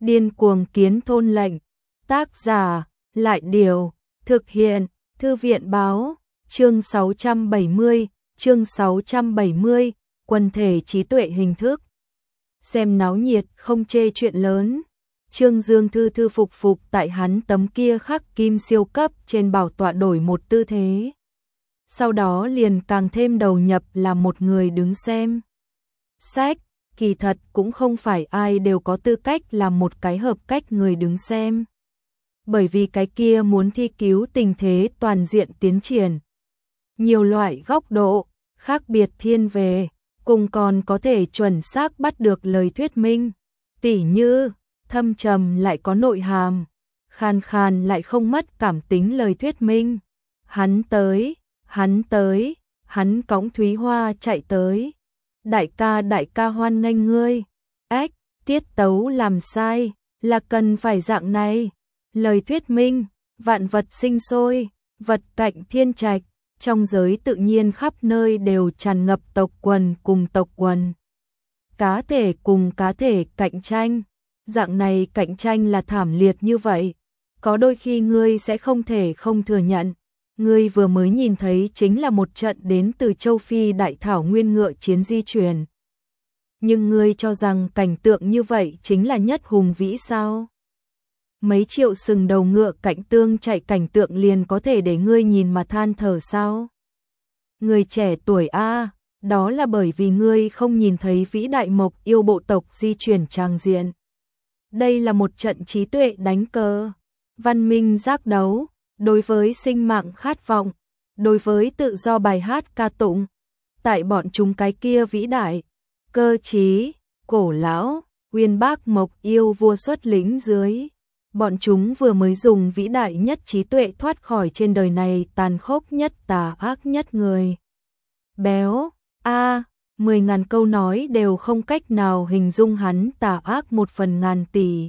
Điên cuồng kiến thôn lệnh. Tác giả, Lại Điều. Thực hiện, Thư viện báo. Chương 670, quần thể trí tuệ hình thức. Xem náo nhiệt không chê chuyện lớn. Trương Dương thư phục tại hắn tấm kia khắc kim siêu cấp trên bảo tọa đổi một tư thế. Sau đó liền càng thêm đầu nhập là một người đứng xem. Sách, kỳ thật cũng không phải ai đều có tư cách làm một cái hợp cách người đứng xem. Bởi vì cái kia muốn thi cứu tình thế toàn diện tiến triển. Nhiều loại góc độ, khác biệt thiên về, cùng còn có thể chuẩn xác bắt được lời thuyết minh. Tỉ như, thâm trầm lại có nội hàm, khàn khàn lại không mất cảm tính lời thuyết minh. Hắn tới, hắn cõng Thúy Hoa chạy tới. Đại ca hoan nghênh ngươi. Ếch, tiết tấu làm sai, là cần phải dạng này. Lời thuyết minh, vạn vật sinh sôi, vật cạnh thiên trạch, trong giới tự nhiên khắp nơi đều tràn ngập tộc quần cùng tộc quần. Cá thể cùng cá thể cạnh tranh, dạng này cạnh tranh là thảm liệt như vậy. Có đôi khi ngươi sẽ không thể không thừa nhận. Ngươi vừa mới nhìn thấy chính là một trận đến từ châu Phi đại thảo nguyên ngựa chiến di chuyển. Nhưng ngươi cho rằng cảnh tượng như vậy chính là nhất hùng vĩ sao? Mấy triệu sừng đầu ngựa cạnh tương chạy cảnh tượng liền có thể để ngươi nhìn mà than thở sao? Người trẻ tuổi a, đó là bởi vì ngươi không nhìn thấy vĩ đại mộc yêu bộ tộc di chuyển tràng diện. Đây là một trận trí tuệ đánh cờ, văn minh giác đấu, đối với sinh mạng khát vọng, đối với tự do bài hát ca tụng. Tại bọn chúng cái kia vĩ đại, cơ trí, cổ lão, uyên bác mộc yêu vua xuất lĩnh dưới. Bọn chúng vừa mới dùng vĩ đại nhất trí tuệ thoát khỏi trên đời này tàn khốc nhất tà ác nhất người. Béo, 10.000 câu nói đều không cách nào hình dung hắn tà ác 1/1000 tỷ.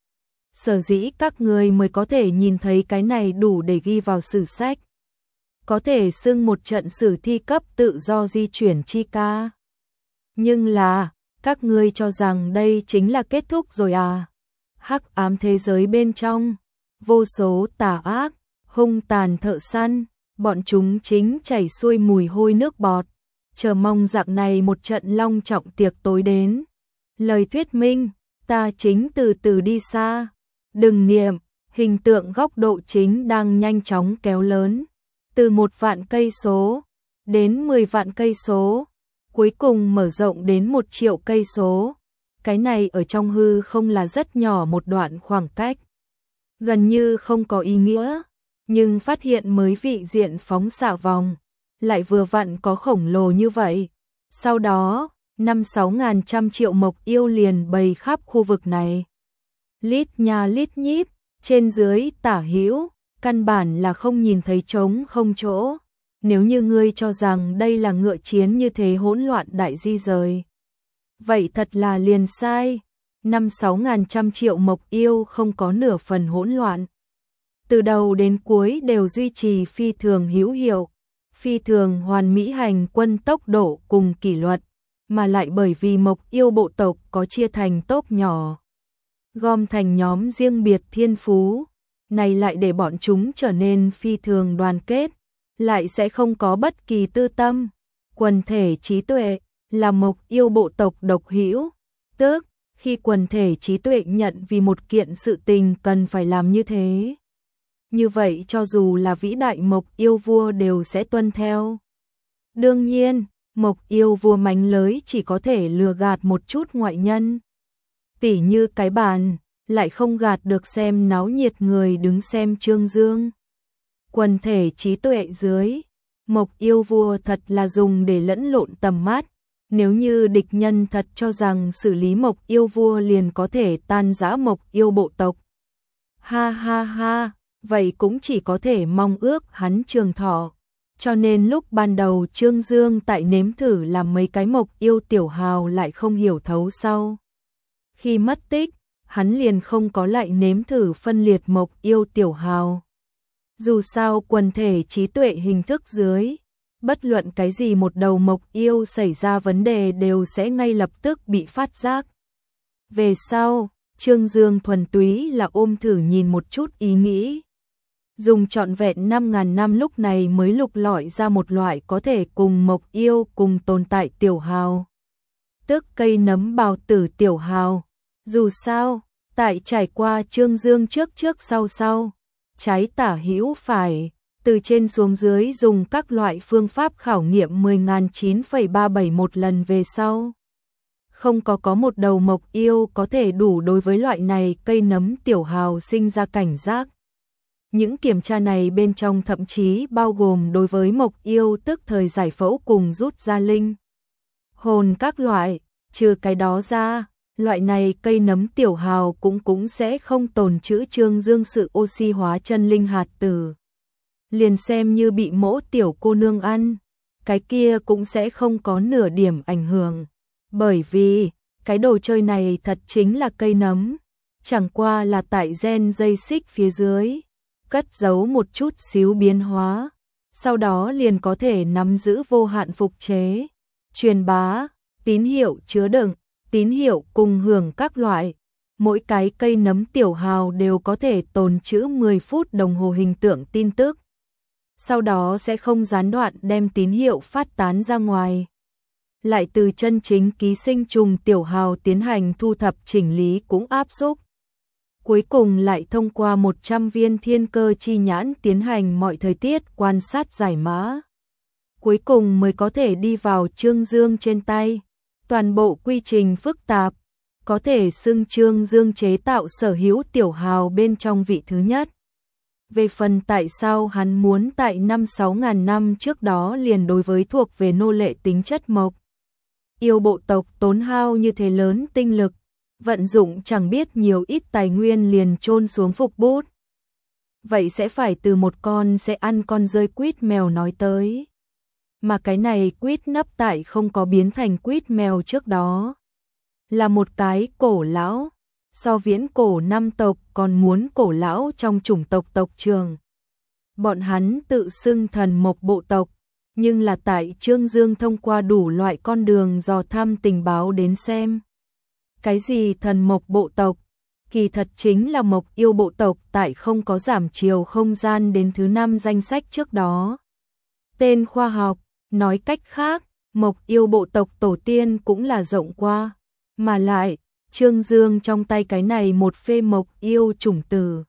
Sở dĩ các người mới có thể nhìn thấy cái này đủ để ghi vào sử sách. Có thể xưng một trận sử thi cấp tự do di chuyển chi ca. Nhưng là, các ngươi cho rằng đây chính là kết thúc rồi à? Hắc ám thế giới bên trong, vô số tà ác, hung tàn thợ săn, bọn chúng chính chảy xuôi mùi hôi nước bọt, chờ mong dạng này một trận long trọng tiệc tối đến. Lời thuyết minh, ta chính từ từ đi xa, đừng niệm, hình tượng góc độ chính đang nhanh chóng kéo lớn, từ 1.000.000 cây số đến 10.000.000 cây số, cuối cùng mở rộng đến 1.000.000 cây số. Cái này ở trong hư không là rất nhỏ một đoạn khoảng cách, gần như không có ý nghĩa, nhưng phát hiện mới vị diện phóng xạ vòng, lại vừa vặn có khổng lồ như vậy. Sau đó, 5-6 triệu mộc yêu liền bày khắp khu vực này. Lít nha lít nhít, trên dưới tả hữu, căn bản là không nhìn thấy trống không chỗ. Nếu như ngươi cho rằng đây là ngựa chiến như thế hỗn loạn đại di rời, vậy thật là liền sai. 5-6 triệu mộc yêu không có nửa phần hỗn loạn. Từ đầu đến cuối đều duy trì phi thường hữu hiệu, phi thường hoàn mỹ hành quân tốc độ cùng kỷ luật, mà lại bởi vì mộc yêu bộ tộc có chia thành tốp nhỏ, gom thành nhóm riêng biệt thiên phú, này lại để bọn chúng trở nên phi thường đoàn kết, lại sẽ không có bất kỳ tư tâm. Quần thể trí tuệ là mộc yêu bộ tộc độc hữu, tức khi quần thể trí tuệ nhận vì một kiện sự tình cần phải làm như thế, như vậy cho dù là vĩ đại mộc yêu vua đều sẽ tuân theo. Đương nhiên, mộc yêu vua mánh lới chỉ có thể lừa gạt một chút ngoại nhân, tỉ như cái bàn, lại không gạt được xem náo nhiệt người đứng xem Trương Dương. Quần thể trí tuệ dưới, mộc yêu vua thật là dùng để lẫn lộn tầm mắt. Nếu như địch nhân thật cho rằng xử lý mộc yêu vua liền có thể tan rã mộc yêu bộ tộc, ha ha ha, vậy cũng chỉ có thể mong ước hắn trường thọ. Cho nên lúc ban đầu Trương Dương tại nếm thử làm mấy cái mộc yêu tiểu hào lại không hiểu thấu sau. Khi mất tích, hắn liền không có lại nếm thử phân liệt mộc yêu tiểu hào. Dù sao quần thể trí tuệ hình thức dưới, bất luận cái gì một đầu mộc yêu xảy ra vấn đề đều sẽ ngay lập tức bị phát giác. Về sau, Trương Dương thuần túy là ôm thử nhìn một chút ý nghĩ. Dùng trọn vẹn 5.000 năm lúc này mới lục lọi ra một loại có thể cùng mộc yêu cùng tồn tại tiểu hào. Tức cây nấm bào tử tiểu hào. Dù sao, tại trải qua Trương Dương trước sau, trái tả hữu phải, từ trên xuống dưới dùng các loại phương pháp khảo nghiệm 10.9,371 lần về sau. Không có một đầu mộc yêu có thể đủ đối với loại này cây nấm tiểu hào sinh ra cảnh giác. Những kiểm tra này bên trong thậm chí bao gồm đối với mộc yêu tức thời giải phẫu cùng rút ra linh hồn các loại, trừ cái đó ra, loại này cây nấm tiểu hào cũng sẽ không tồn trữ Trương Dương sự oxy hóa chân linh hạt tử. Liền xem như bị mỗ tiểu cô nương ăn, cái kia cũng sẽ không có nửa điểm ảnh hưởng. Bởi vì, cái đồ chơi này thật chính là cây nấm, chẳng qua là tại gen dây xích phía dưới, cất giấu một chút xíu biến hóa, sau đó liền có thể nắm giữ vô hạn phục chế, truyền bá, tín hiệu chứa đựng, tín hiệu cùng hưởng các loại. Mỗi cái cây nấm tiểu hào đều có thể tồn trữ 10 phút đồng hồ hình tượng tin tức. Sau đó sẽ không gián đoạn đem tín hiệu phát tán ra ngoài. Lại từ chân chính ký sinh trùng tiểu hào tiến hành thu thập chỉnh lý cũng áp xúc. Cuối cùng lại thông qua 100 viên thiên cơ chi nhãn tiến hành mọi thời tiết quan sát giải mã. Cuối cùng mới có thể đi vào Trương Dương trên tay. Toàn bộ quy trình phức tạp, có thể xưng Trương Dương chế tạo sở hữu tiểu hào bên trong vị thứ nhất. Về phần tại sao hắn muốn tại 5-6 ngàn năm trước đó liền đối với thuộc về nô lệ tính chất mộc yêu bộ tộc tốn hao như thế lớn tinh lực, vận dụng chẳng biết nhiều ít tài nguyên liền chôn xuống phục bút. Vậy sẽ phải từ một con sẽ ăn con rơi quýt mèo nói tới. Mà cái này quýt nấp tại không có biến thành quýt mèo trước đó. Là một cái cổ lão, so viễn cổ năm tộc còn muốn cổ lão trong chủng tộc trường. Bọn hắn tự xưng thần mộc bộ tộc, nhưng là tại Trương Dương thông qua đủ loại con đường dò thăm tình báo đến xem. Cái gì thần mộc bộ tộc, kỳ thật chính là mộc yêu bộ tộc tại không có giảm chiều không gian đến thứ 5 danh sách trước đó. Tên khoa học, nói cách khác, mộc yêu bộ tộc tổ tiên cũng là rộng qua, mà lại, Trương Dương trong tay cái này một phê mộc yêu chủng tử.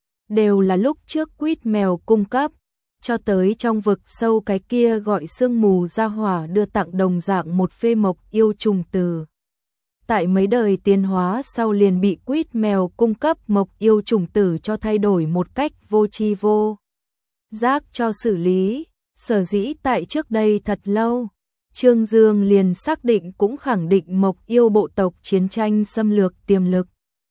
Đều là lúc trước quýt mèo cung cấp, cho tới trong vực sâu cái kia gọi sương mù ra hỏa đưa tặng đồng dạng một phê mộc yêu trùng từ. Tại mấy đời tiến hóa sau liền bị quýt mèo cung cấp mộc yêu trùng tử cho thay đổi một cách vô tri vô giác cho xử lý. Sở dĩ tại trước đây thật lâu, Trương Dương liền xác định cũng khẳng định mộc yêu bộ tộc chiến tranh xâm lược tiềm lực.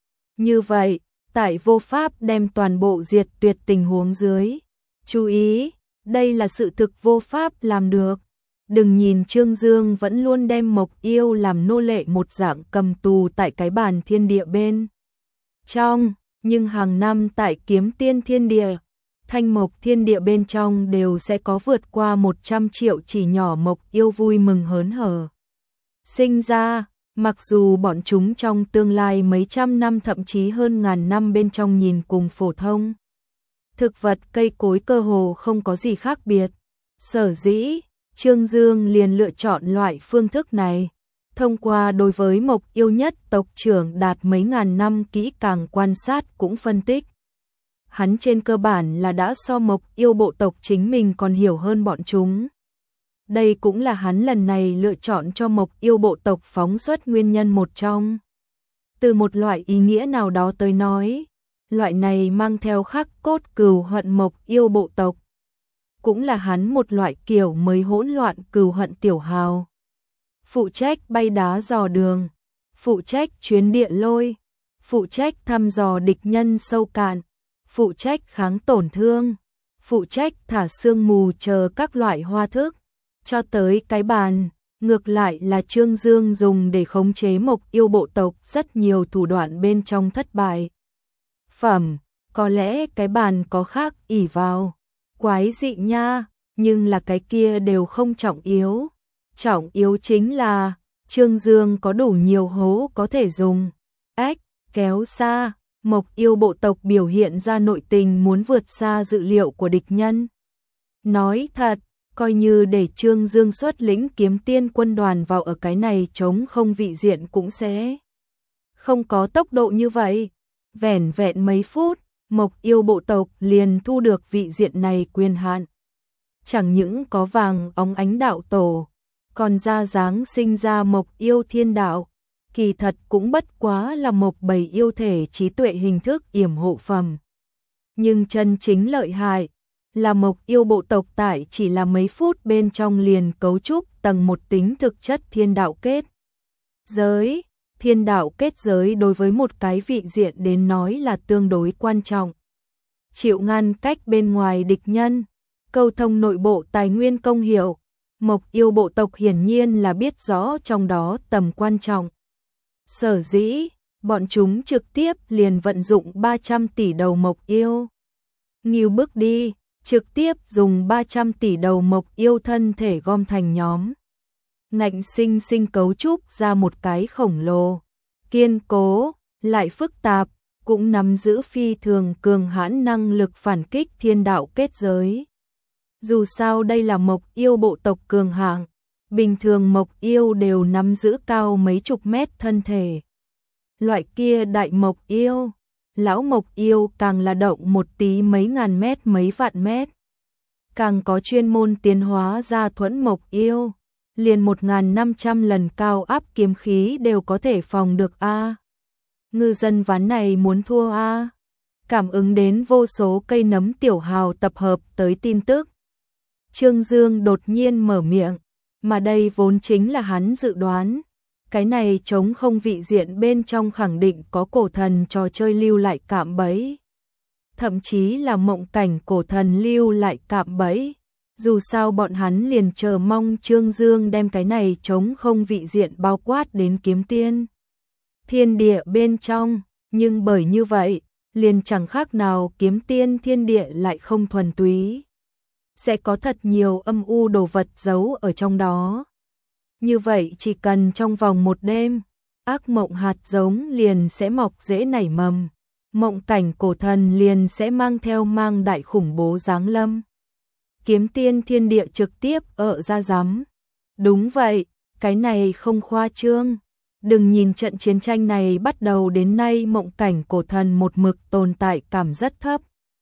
Như vậy, tại vô pháp đem toàn bộ diệt tuyệt tình huống dưới. Chú ý, đây là sự thực vô pháp làm được. Đừng nhìn Trương Dương vẫn luôn đem mộc yêu làm nô lệ một dạng cầm tù tại cái bàn thiên địa bên trong, nhưng hàng năm tại Kiếm Tiên thiên địa, Thanh Mộc thiên địa bên trong đều sẽ có vượt qua 100 triệu chỉ nhỏ mộc yêu vui mừng hớn hở. Sinh ra, mặc dù bọn chúng trong tương lai mấy trăm năm thậm chí hơn ngàn năm bên trong nhìn cùng phổ thông. Thực vật cây cối cơ hồ không có gì khác biệt. Sở dĩ, Trương Dương liền lựa chọn loại phương thức này. Thông qua đối với mộc yêu nhất tộc trưởng đạt mấy ngàn năm kỹ càng quan sát cũng phân tích. Hắn trên cơ bản là đã so mộc yêu bộ tộc chính mình còn hiểu hơn bọn chúng. Đây cũng là hắn lần này lựa chọn cho mộc yêu bộ tộc phóng xuất nguyên nhân một trong. Từ một loại ý nghĩa nào đó tới nói, loại này mang theo khắc cốt cừu hận mộc yêu bộ tộc. Cũng là hắn một loại kiểu mới hỗn loạn cừu hận tiểu hào. Phụ trách bay đá dò đường, phụ trách chuyến địa lôi, phụ trách thăm dò địch nhân sâu cạn, phụ trách kháng tổn thương, phụ trách thả sương mù chờ các loại hoa thức, cho tới cái bàn, ngược lại là Trương Dương dùng để khống chế mộc yêu bộ tộc rất nhiều thủ đoạn bên trong thất bại. Phẩm, có lẽ cái bàn có khác ỷ vào, quái dị nha, nhưng là cái kia đều không trọng yếu. Trọng yếu chính là, Trương Dương có đủ nhiều hố có thể dùng. kéo xa, Mộc Yêu bộ tộc biểu hiện ra nội tình muốn vượt xa dự liệu của địch nhân. Nói thật, coi như để Trương Dương xuất lĩnh Kiếm Tiên quân đoàn vào ở cái này trống không vị diện cũng sẽ không có tốc độ như vậy. Vẻn vẹn mấy phút, Mộc Yêu bộ tộc liền thu được vị diện này quyền hạn. Chẳng những có vàng óng ánh đạo tổ, còn ra dáng sinh ra Mộc Yêu thiên đạo, kỳ thật cũng bất quá là một bầy yêu thể trí tuệ hình thức yểm hộ phẩm. Nhưng chân chính lợi hại là Mộc Yêu bộ tộc tại chỉ là mấy phút bên trong liền cấu trúc tầng một tính thực chất thiên đạo kết giới. Thiên đạo kết giới đối với một cái vị diện đến nói là tương đối quan trọng. Chịu ngăn cách bên ngoài địch nhân, câu thông nội bộ tài nguyên công hiệu, Mộc Yêu bộ tộc hiển nhiên là biết rõ trong đó tầm quan trọng. Sở dĩ, bọn chúng trực tiếp liền vận dụng 300 tỷ đầu Mộc Yêu. Nghiêu bước đi, trực tiếp dùng 300 tỷ đầu Mộc Yêu thân thể gom thành nhóm. Ngạnh sinh sinh cấu trúc ra một cái khổng lồ, kiên cố, lại phức tạp, cũng nắm giữ phi thường cường hãn năng lực phản kích thiên đạo kết giới. Dù sao đây là Mộc Yêu bộ tộc cường hạng, bình thường Mộc Yêu đều nắm giữ cao mấy chục mét thân thể. Loại kia đại Mộc Yêu, lão Mộc Yêu càng là động một tí mấy ngàn mét mấy vạn mét. Càng có chuyên môn tiến hóa ra thuẫn Mộc Yêu, liền 1500 lần cao áp kiếm khí đều có thể phòng được a. Ngư dân ván này muốn thua a. Cảm ứng đến vô số cây nấm tiểu hào tập hợp tới tin tức, Trương Dương đột nhiên mở miệng, mà đây vốn chính là hắn dự đoán. Cái này trống không vị diện bên trong khẳng định có cổ thần trò chơi lưu lại cạm bẫy. Thậm chí là mộng cảnh cổ thần lưu lại cạm bẫy. Dù sao bọn hắn liền chờ mong Trương Dương đem cái này trống không vị diện bao quát đến Kiếm Tiên thiên địa bên trong, nhưng bởi như vậy, liền chẳng khác nào Kiếm Tiên thiên địa lại không thuần túy. Sẽ có thật nhiều âm u đồ vật giấu ở trong đó. Như vậy chỉ cần trong vòng một đêm, ác mộng hạt giống liền sẽ mọc rễ nảy mầm, mộng cảnh cổ thần liền sẽ mang theo mang đại khủng bố giáng lâm. Kiếm Tiên thiên địa trực tiếp ở ra giám. Đúng vậy, cái này không khoa trương. Đừng nhìn trận chiến tranh này bắt đầu đến nay mộng cảnh cổ thần một mực tồn tại cảm rất thấp.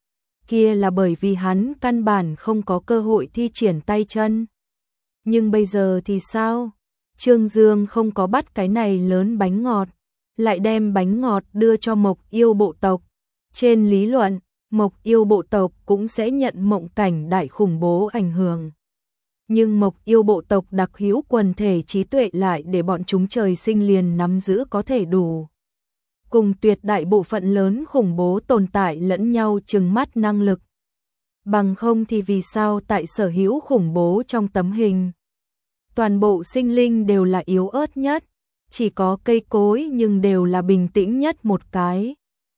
Kia là bởi vì hắn căn bản không có cơ hội thi triển tay chân. Nhưng bây giờ thì sao? Trương Dương không có bắt cái này lớn bánh ngọt, lại đem bánh ngọt đưa cho Mộc Yêu bộ tộc. Trên lý luận, Mộc Yêu bộ tộc cũng sẽ nhận mộng cảnh đại khủng bố ảnh hưởng. Nhưng Mộc Yêu bộ tộc đặc hữu quần thể trí tuệ lại để bọn chúng trời sinh liền nắm giữ có thể đủ cùng tuyệt đại bộ phận lớn khủng bố tồn tại lẫn nhau trừng mắt năng lực. Bằng không thì vì sao tại sở hữu khủng bố trong tấm hình, toàn bộ sinh linh đều là yếu ớt nhất, chỉ có cây cối nhưng đều là bình tĩnh nhất một cái.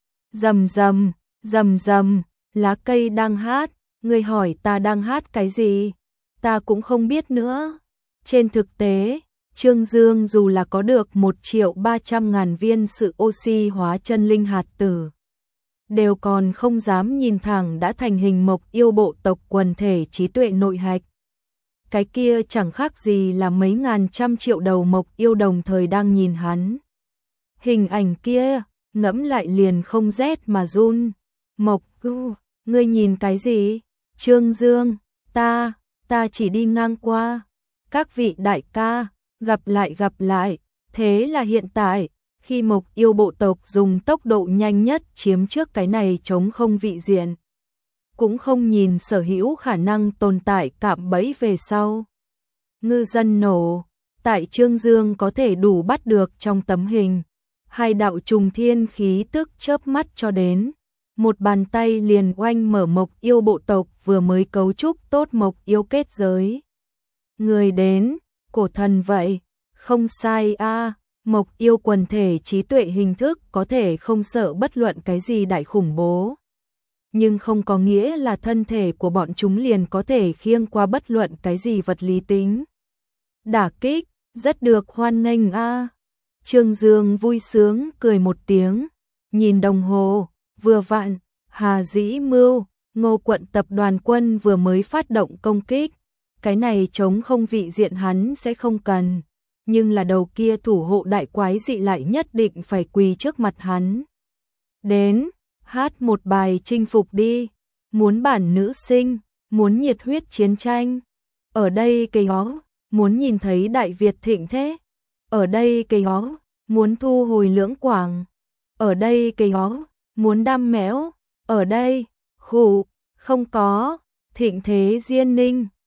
Rầm rầm, rầm rầm, lá cây đang hát, người hỏi ta đang hát cái gì? Ta cũng không biết nữa. Trên thực tế, Trương Dương dù là có được 1.300.000 viên sự oxy hóa chân linh hạt tử, đều còn không dám nhìn thẳng đã thành hình Mộc Yêu bộ tộc quần thể trí tuệ nội hạch. Cái kia chẳng khác gì là mấy ngàn trăm triệu đầu Mộc Yêu đồng thời đang nhìn hắn. Hình ảnh kia, ngẫm lại liền không rét mà run. Mộc, ngươi nhìn cái gì? Trương Dương, ta chỉ đi ngang qua. Các vị đại ca, gặp lại. Thế là hiện tại, khi Mộc Yêu bộ tộc dùng tốc độ nhanh nhất chiếm trước cái này trống không vị diện, cũng không nhìn sở hữu khả năng tồn tại cạm bẫy về sau. Ngư dân nổ, tại Trương Dương có thể đủ bắt được trong tấm hình, hai đạo trùng thiên khí tức chớp mắt cho đến, một bàn tay liền oanh mở Mộc Yêu bộ tộc vừa mới cấu trúc tốt Mộc Yêu kết giới. Người đến, cổ thần vậy, không sai a. Mộc Yêu quần thể trí tuệ hình thức có thể không sợ bất luận cái gì đại khủng bố, nhưng không có nghĩa là thân thể của bọn chúng liền có thể khiêng qua bất luận cái gì vật lý tính. Đả kích, rất được hoan nghênh a. Trương Dương vui sướng cười một tiếng, nhìn đồng hồ, vừa vặn, Hà Dĩ Mưu, Ngô quận tập đoàn quân vừa mới phát động công kích. Cái này chống không vị diện hắn sẽ không cần, nhưng là đầu kia thủ hộ đại quái dị lại nhất định phải quỳ trước mặt hắn. Đến, hát một bài chinh phục đi, muốn bản nữ sinh, muốn nhiệt huyết chiến tranh. Ở đây cây ó, muốn nhìn thấy Đại Việt thịnh thế. Ở đây cây ó, muốn thu hồi Lưỡng Quảng. Ở đây cây ó, muốn đam mẽo. Ở đây, khủ, không có, thịnh thế Diên Ninh.